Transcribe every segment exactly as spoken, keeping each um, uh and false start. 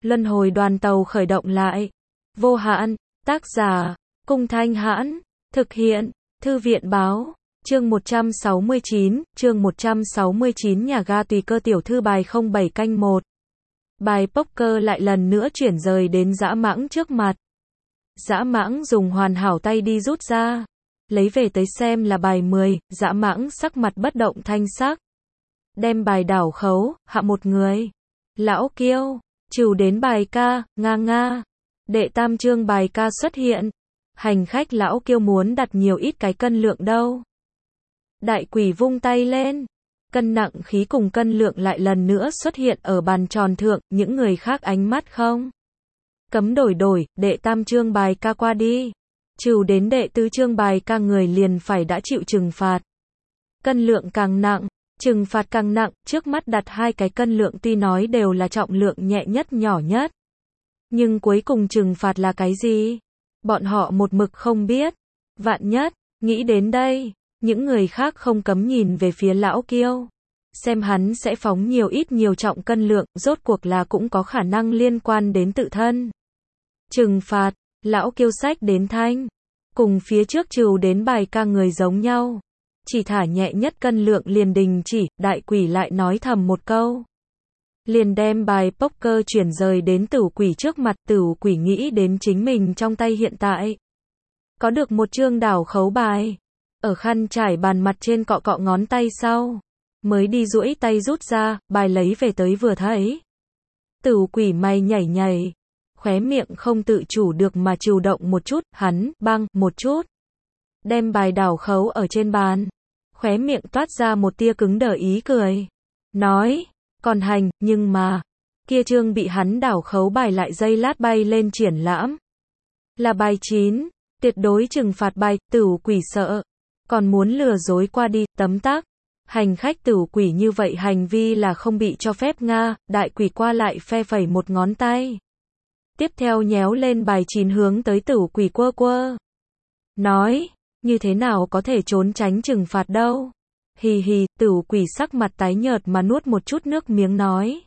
Luân hồi đoàn tàu khởi động lại. Vô hạn, tác giả, Cung Thanh Hãn, thực hiện, Thư viện báo, chương một trăm sáu mươi chín, chương một trăm sáu mươi chín nhà ga tùy cơ tiểu thư bài không bảy canh một. Bài poker lại lần nữa chuyển rời đến Dã Mãng trước mặt. Dã Mãng dùng hoàn hảo tay đi rút ra, lấy về tới xem là bài mười, Dã Mãng sắc mặt bất động thanh sắc. Đem bài đảo khấu, hạ một người. Lão Kiêu, trừ đến bài ca, nga nga. Đệ tam chương bài ca xuất hiện. Hành khách Lão Kiêu muốn đặt nhiều ít cái cân lượng đâu. Đại quỷ vung tay lên. Cân nặng khí cùng cân lượng lại lần nữa xuất hiện ở bàn tròn thượng, những người khác ánh mắt không. Cấm đổi đổi, đệ tam chương bài ca qua đi. Trừ đến đệ tứ chương bài ca người liền phải đã chịu trừng phạt. Cân lượng càng nặng, trừng phạt càng nặng, trước mắt đặt hai cái cân lượng tuy nói đều là trọng lượng nhẹ nhất nhỏ nhất. Nhưng cuối cùng trừng phạt là cái gì? Bọn họ một mực không biết. Vạn nhất, nghĩ đến đây, những người khác không cấm nhìn về phía Lão Kiêu. Xem hắn sẽ phóng nhiều ít nhiều trọng cân lượng, rốt cuộc là cũng có khả năng liên quan đến tự thân. Trừng phạt, Lão Kiêu sách đến thanh. Cùng phía trước trừ đến bài ca người giống nhau. Chỉ thả nhẹ nhất cân lượng liền đình chỉ, đại quỷ lại nói thầm một câu. Liền đem bài poker chuyển rời đến tử quỷ trước mặt, tử quỷ nghĩ đến chính mình trong tay hiện tại. Có được một chương đảo khấu bài. Ở khăn trải bàn mặt trên cọ cọ ngón tay sau. Mới đi duỗi tay rút ra, bài lấy về tới vừa thấy. Tử quỷ mày nhảy nhảy. Khóe miệng không tự chủ được mà chủ động một chút, hắn, băng, một chút. Đem bài đảo khấu ở trên bàn. Khóe miệng toát ra một tia cứng đờ ý cười. Nói, còn hành, nhưng mà, kia chương bị hắn đảo khấu bài lại dây lát bay lên triển lãm. Là bài chín, tuyệt đối trừng phạt bài, tử quỷ sợ. Còn muốn lừa dối qua đi, tấm tắc. Hành khách tử quỷ như vậy hành vi là không bị cho phép Nga, đại quỷ qua lại phe phẩy một ngón tay. Tiếp theo nhéo lên bài chín hướng tới tử quỷ quơ quơ. Nói, như thế nào có thể trốn tránh trừng phạt đâu. Hì hì, tử quỷ sắc mặt tái nhợt mà nuốt một chút nước miếng nói.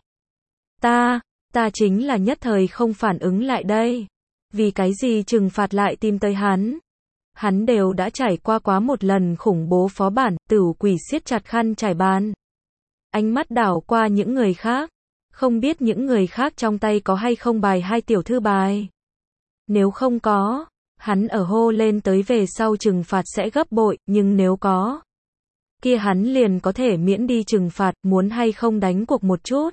Ta, ta chính là nhất thời không phản ứng lại đây. Vì cái gì trừng phạt lại tìm tới hắn. Hắn đều đã trải qua quá một lần khủng bố phó bản, tử quỷ siết chặt khăn trải bàn. Ánh mắt đảo qua những người khác. Không biết những người khác trong tay có hay không bài hai tiểu thư bài. Nếu không có, hắn ở hô lên tới về sau trừng phạt sẽ gấp bội, nhưng nếu có, kia hắn liền có thể miễn đi trừng phạt, muốn hay không đánh cuộc một chút.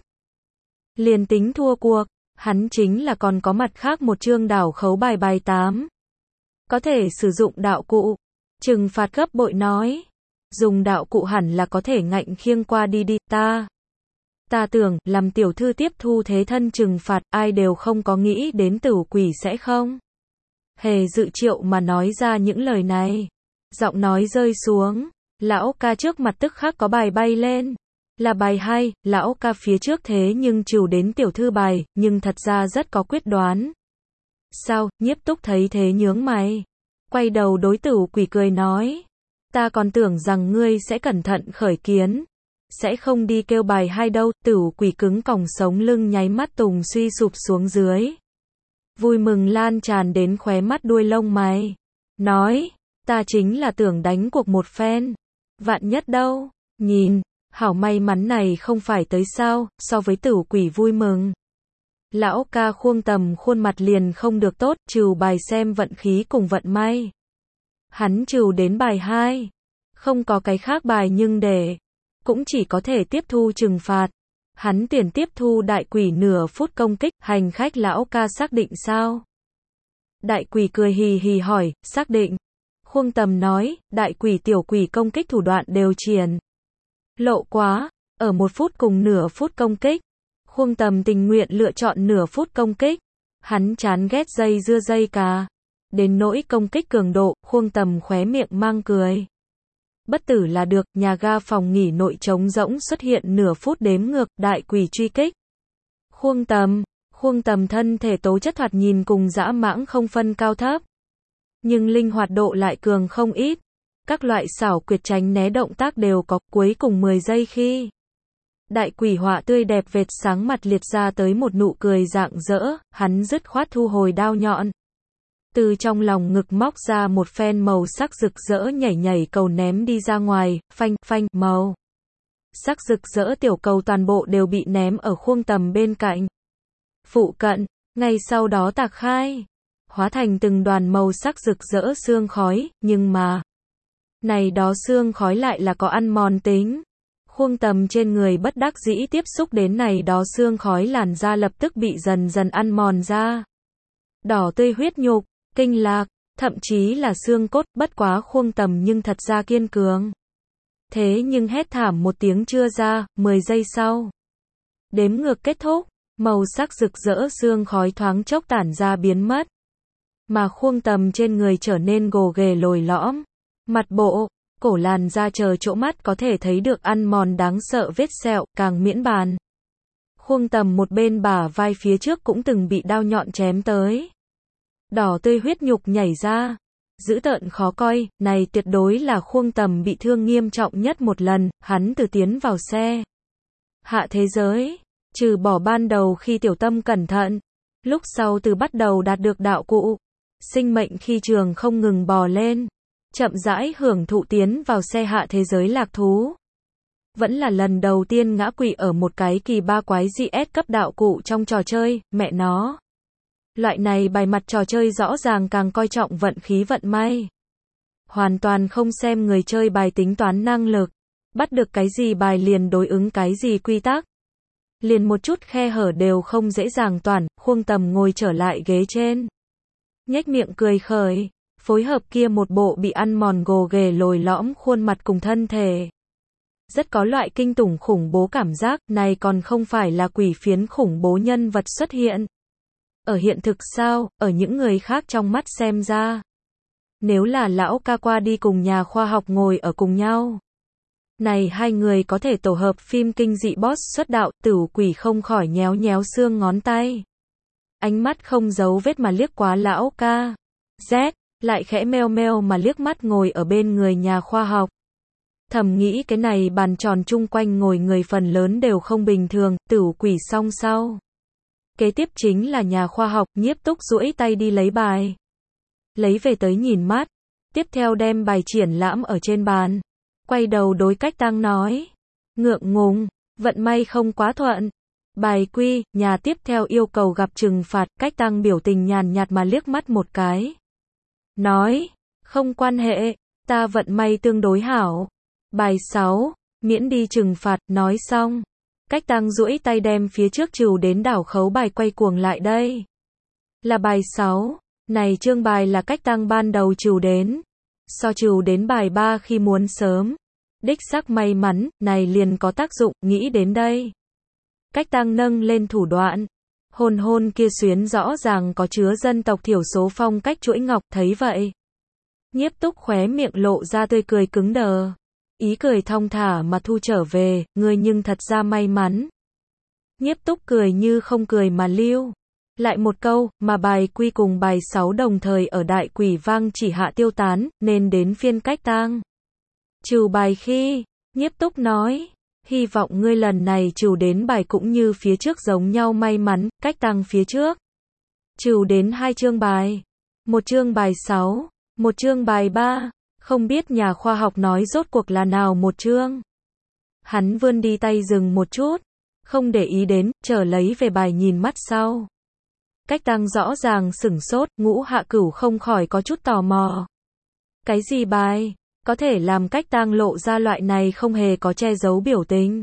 Liền tính thua cuộc, hắn chính là còn có mặt khác một chương đảo khấu bài bài tám. Có thể sử dụng đạo cụ. Trừng phạt gấp bội nói. Dùng đạo cụ hẳn là có thể ngạnh khiêng qua đi đi, ta. Ta tưởng, làm tiểu thư tiếp thu thế thân trừng phạt, ai đều không có nghĩ đến tử quỷ sẽ không. Hề dự triệu mà nói ra những lời này. Giọng nói rơi xuống. Lão ca trước mặt tức khắc có bài bay lên. Là bài hay, lão ca phía trước thế nhưng trừ đến tiểu thư bài, nhưng thật ra rất có quyết đoán. Sao, Nhiếp Túc thấy thế nhướng mày. Quay đầu đối tử quỷ cười nói. Ta còn tưởng rằng ngươi sẽ cẩn thận khởi kiến. Sẽ không đi kêu bài hay đâu, tử quỷ cứng còng sống lưng nháy mắt tùng suy sụp xuống dưới. Vui mừng lan tràn đến khóe mắt đuôi lông mày. Nói, ta chính là tưởng đánh cuộc một phen. Vạn nhất đâu, nhìn, hảo may mắn này không phải tới sao, so với tử quỷ vui mừng. Lão ca khuông tầm khuôn mặt liền không được tốt, trừ bài xem vận khí cùng vận may. Hắn trừ đến bài hai. Không có cái khác bài nhưng để. Cũng chỉ có thể tiếp thu trừng phạt. Hắn tuyển tiếp thu đại quỷ nửa phút công kích, hành khách lão ca xác định sao? Đại quỷ cười hì hì hỏi, xác định. Khuông tầm nói, đại quỷ tiểu quỷ công kích thủ đoạn đều triển. Lộ quá, ở một phút cùng nửa phút công kích. Khuông tầm tình nguyện lựa chọn nửa phút công kích. Hắn chán ghét dây dưa dây cà. Đến nỗi công kích cường độ, khuông tầm khóe miệng mang cười. Bất tử là được, nhà ga phòng nghỉ nội trống rỗng xuất hiện nửa phút đếm ngược, đại quỷ truy kích. Khuông tầm, khuông tầm thân thể tố chất thoạt nhìn cùng dã mãng không phân cao thấp. Nhưng linh hoạt độ lại cường không ít. Các loại xảo quyệt tránh né động tác đều có, cuối cùng mười giây khi Đại quỷ họa tươi đẹp vệt sáng mặt liệt ra tới một nụ cười rạng rỡ, hắn dứt khoát thu hồi đao nhọn. Từ trong lòng ngực móc ra một phen màu sắc rực rỡ nhảy nhảy cầu ném đi ra ngoài, phanh, phanh, màu sắc rực rỡ tiểu cầu toàn bộ đều bị ném ở khuông tầm bên cạnh. Phụ cận, ngay sau đó tạc khai, hóa thành từng đoàn màu sắc rực rỡ sương khói, nhưng mà, này đó sương khói lại là có ăn mòn tính. Khuông tầm trên người bất đắc dĩ tiếp xúc đến này đó sương khói làn da lập tức bị dần dần ăn mòn ra. Đỏ tươi huyết nhục, kinh lạc, thậm chí là xương cốt, bất quá khuông tầm nhưng thật ra kiên cường. Thế nhưng hét thảm một tiếng chưa ra, mười giây sau. Đếm ngược kết thúc, màu sắc rực rỡ sương khói thoáng chốc tản ra biến mất. Mà khuông tầm trên người trở nên gồ ghề lồi lõm, mặt bộ, cổ làn da chờ chỗ mắt có thể thấy được ăn mòn đáng sợ vết sẹo, càng miễn bàn. Khuông tầm một bên bả vai phía trước cũng từng bị đao nhọn chém tới. Đỏ tươi huyết nhục nhảy ra, dữ tợn khó coi, này tuyệt đối là khuông tầm bị thương nghiêm trọng nhất một lần, hắn từ tiến vào xe. Hạ thế giới, trừ bỏ ban đầu khi tiểu tâm cẩn thận, lúc sau từ bắt đầu đạt được đạo cụ, sinh mệnh khi trường không ngừng bò lên, chậm rãi hưởng thụ tiến vào xe hạ thế giới lạc thú. Vẫn là lần đầu tiên ngã quỵ ở một cái kỳ ba quái dị S cấp đạo cụ trong trò chơi, mẹ nó. Loại này bài mặt trò chơi rõ ràng càng coi trọng vận khí vận may. Hoàn toàn không xem người chơi bài tính toán năng lực. Bắt được cái gì bài liền đối ứng cái gì quy tắc. Liền một chút khe hở đều không dễ dàng toàn, khuông tầm ngồi trở lại ghế trên. Nhếch miệng cười khởi, phối hợp kia một bộ bị ăn mòn gồ ghề lồi lõm khuôn mặt cùng thân thể. Rất có loại kinh tủng khủng bố cảm giác, này còn không phải là quỷ phiến khủng bố nhân vật xuất hiện. Ở hiện thực sao, ở những người khác trong mắt xem ra. Nếu là lão ca qua đi cùng nhà khoa học ngồi ở cùng nhau. Này hai người có thể tổ hợp phim kinh dị boss xuất đạo, Tửu Quỷ không khỏi nhéo nhéo xương ngón tay. Ánh mắt không giấu vết mà liếc quá lão ca. Z, lại khẽ meo meo mà liếc mắt ngồi ở bên người nhà khoa học. Thầm nghĩ cái này bàn tròn chung quanh ngồi người phần lớn đều không bình thường, Tửu Quỷ song sau. Kế tiếp chính là nhà khoa học, Nhiếp Túc duỗi tay đi lấy bài. Lấy về tới nhìn mắt. Tiếp theo đem bài triển lãm ở trên bàn. Quay đầu đối Cách Tăng nói. Ngượng ngùng, vận may không quá thuận. Bài quy, nhà tiếp theo yêu cầu gặp trừng phạt, Cách Tăng biểu tình nhàn nhạt mà liếc mắt một cái. Nói, không quan hệ, ta vận may tương đối hảo. Bài sáu, miễn đi trừng phạt, nói xong. Cách Tăng duỗi tay đem phía trước trừ đến đảo khấu bài quay cuồng lại đây. Là bài sáu, này chương bài là Cách Tăng ban đầu trừ đến. So trừ đến bài ba khi muốn sớm. Đích xác may mắn, này liền có tác dụng, nghĩ đến đây. Cách Tăng nâng lên thủ đoạn. Hôn hôn kia xuyến rõ ràng có chứa dân tộc thiểu số phong cách chuỗi ngọc, thấy vậy. Nhiếp Túc khóe miệng lộ ra tươi cười cứng đờ. Ý cười thong thả mà thu trở về, ngươi nhưng thật ra may mắn. Nhiếp Túc cười như không cười mà lưu. Lại một câu, mà bài quy cùng bài sáu đồng thời ở đại quỷ vang chỉ hạ tiêu tán, nên đến phiên Cách Tăng. Trừ bài khi, Nhiếp Túc nói, hy vọng ngươi lần này trừ đến bài cũng như phía trước giống nhau may mắn, Cách Tăng phía trước. Trừ đến hai chương bài. Một chương bài sáu, một chương bài ba. Không biết nhà khoa học nói rốt cuộc là nào một chương. Hắn vươn đi tay dừng một chút. Không để ý đến, chờ lấy về bài nhìn mắt sau. Cách Tăng rõ ràng sửng sốt, Ngũ Hạ Cửu không khỏi có chút tò mò. Cái gì bài? Có thể làm Cách Tăng lộ ra loại này không hề có che giấu biểu tình.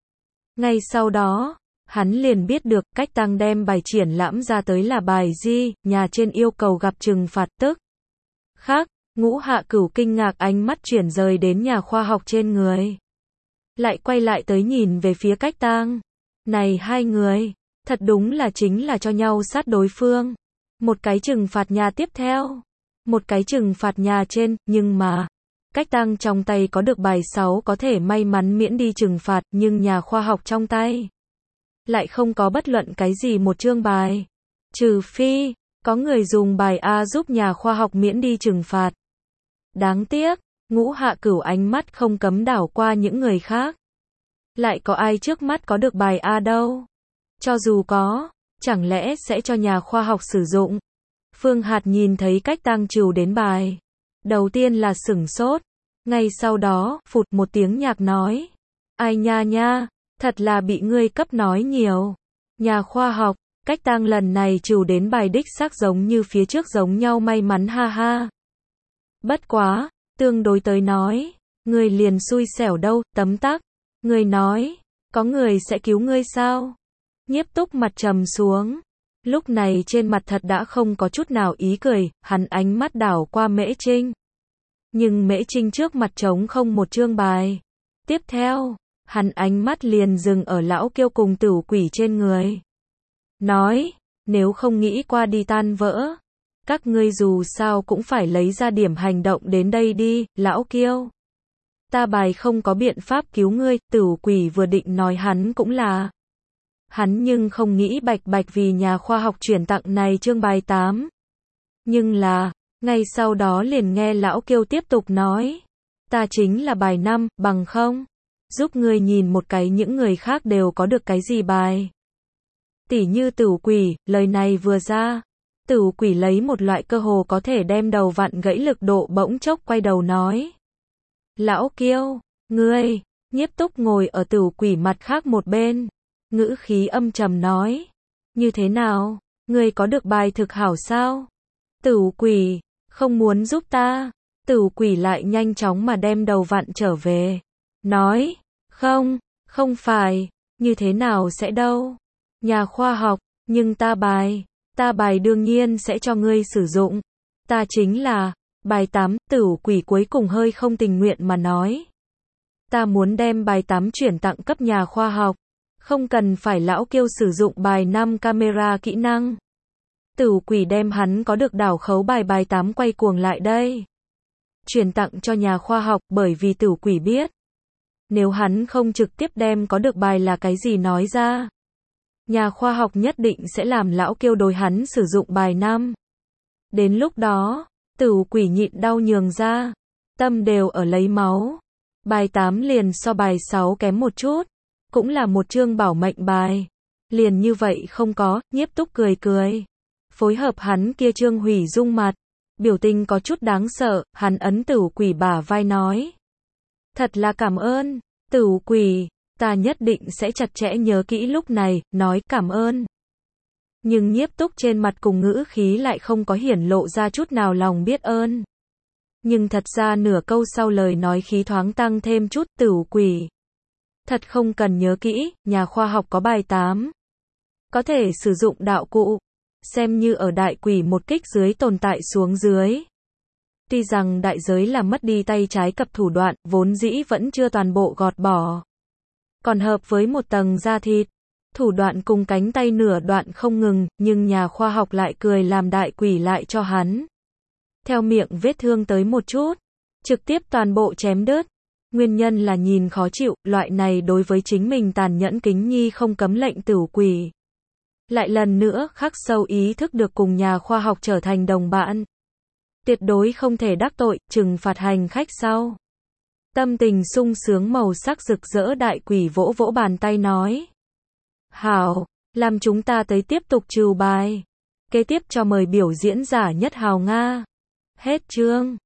Ngay sau đó, hắn liền biết được Cách Tăng đem bài triển lãm ra tới là bài gì, nhà trên yêu cầu gặp trừng phạt tức. Khác. Ngũ Hạ Cửu kinh ngạc ánh mắt chuyển rời đến nhà khoa học trên người. Lại quay lại tới nhìn về phía Cách Tăng. Này hai người, thật đúng là chính là cho nhau sát đối phương. Một cái trừng phạt nhà tiếp theo. Một cái trừng phạt nhà trên, nhưng mà. Cách Tăng trong tay có được bài sáu có thể may mắn miễn đi trừng phạt, nhưng nhà khoa học trong tay. Lại không có bất luận cái gì một chương bài. Trừ phi, có người dùng bài A giúp nhà khoa học miễn đi trừng phạt. Đáng tiếc, Ngũ Hạ Cửu ánh mắt không cấm đảo qua những người khác. Lại có ai trước mắt có được bài A đâu. Cho dù có, chẳng lẽ sẽ cho nhà khoa học sử dụng. Phương Hạt nhìn thấy cách Tang Trừu đến bài. Đầu tiên là sửng sốt. Ngay sau đó, phụt một tiếng nhạc nói. Ai nha nha, thật là bị ngươi cấp nói nhiều. Nhà khoa học, cách Tang lần này Trừu đến bài đích xác giống như phía trước giống nhau may mắn ha ha. Bất quá, tương đối tới nói, ngươi liền xui xẻo đâu, tấm tắc. Ngươi nói, có người sẽ cứu ngươi sao? Nhiếp Túc mặt trầm xuống. Lúc này trên mặt thật đã không có chút nào ý cười, hắn ánh mắt đảo qua Mễ Trinh. Nhưng Mễ Trinh trước mặt trống không một chương bài. Tiếp theo, hắn ánh mắt liền dừng ở lão Kiêu cùng Tửu Quỷ trên người. Nói, nếu không nghĩ qua đi tan vỡ, các ngươi dù sao cũng phải lấy ra điểm hành động đến đây đi, lão Kiêu. Ta bài không có biện pháp cứu ngươi, Tửu Quỷ vừa định nói hắn cũng là. Hắn nhưng không nghĩ bạch bạch vì nhà khoa học chuyển tặng này chương bài tám. Nhưng là, ngay sau đó liền nghe lão Kiêu tiếp tục nói. Ta chính là bài năm, bằng không? Giúp ngươi nhìn một cái những người khác đều có được cái gì bài. Tỉ như Tửu Quỷ, lời này vừa ra. Tửu Quỷ lấy một loại cơ hồ có thể đem đầu vặn gãy lực độ bỗng chốc quay đầu nói. Lão Kiêu, ngươi, Nhiếp Túc ngồi ở Tửu Quỷ mặt khác một bên. Ngữ khí âm trầm nói. Như thế nào? Ngươi có được bài thực hảo sao? Tửu Quỷ, không muốn giúp ta. Tửu Quỷ lại nhanh chóng mà đem đầu vặn trở về. Nói, không, không phải, như thế nào sẽ đâu. Nhà khoa học, nhưng ta bài, ta bài đương nhiên sẽ cho ngươi sử dụng. Ta chính là, bài tám, Tửu Quỷ cuối cùng hơi không tình nguyện mà nói. Ta muốn đem bài tám chuyển tặng cấp nhà khoa học. Không cần phải lão Kiêu sử dụng bài năm camera kỹ năng. Tửu Quỷ đem hắn có được đảo khấu bài bài tám quay cuồng lại đây. Chuyển tặng cho nhà khoa học bởi vì Tửu Quỷ biết. Nếu hắn không trực tiếp đem có được bài là cái gì nói ra. Nhà khoa học nhất định sẽ làm lão Kiêu đối hắn sử dụng bài năm. Đến lúc đó, Tửu Quỷ nhịn đau nhường ra. Tâm đều ở lấy máu. Bài tám liền so bài sáu kém một chút. Cũng là một chương bảo mệnh bài. Liền như vậy không có, Nhiếp Túc cười cười. Phối hợp hắn kia trương hủy dung mặt. Biểu tình có chút đáng sợ, hắn ấn Tửu Quỷ bả vai nói. Thật là cảm ơn, Tửu Quỷ, ta nhất định sẽ chặt chẽ nhớ kỹ lúc này, nói cảm ơn. Nhưng Nhiếp Túc trên mặt cùng ngữ khí lại không có hiển lộ ra chút nào lòng biết ơn. Nhưng thật ra nửa câu sau lời nói khí thoáng tăng thêm chút, Tửu Quỷ. Thật không cần nhớ kỹ, nhà khoa học có bài tám. Có thể sử dụng đạo cụ, xem như ở đại quỷ một kích dưới tồn tại xuống dưới. Tuy rằng đại giới là mất đi tay trái cập thủ đoạn, vốn dĩ vẫn chưa toàn bộ gọt bỏ. Còn hợp với một tầng da thịt, thủ đoạn cùng cánh tay nửa đoạn không ngừng, nhưng nhà khoa học lại cười làm đại quỷ lại cho hắn. Theo miệng vết thương tới một chút, trực tiếp toàn bộ chém đứt. Nguyên nhân là nhìn khó chịu, loại này đối với chính mình tàn nhẫn kính nhi không cấm lệnh Tửu Quỷ. Lại lần nữa khắc sâu ý thức được cùng nhà khoa học trở thành đồng bạn. Tuyệt đối không thể đắc tội, trừng phạt hành khách sau. Tâm tình sung sướng màu sắc rực rỡ đại quỷ vỗ vỗ bàn tay nói. Hảo, làm chúng ta tới tiếp tục trừ bài. Kế tiếp cho mời biểu diễn giả Nhất Hào Nga. Hết chương.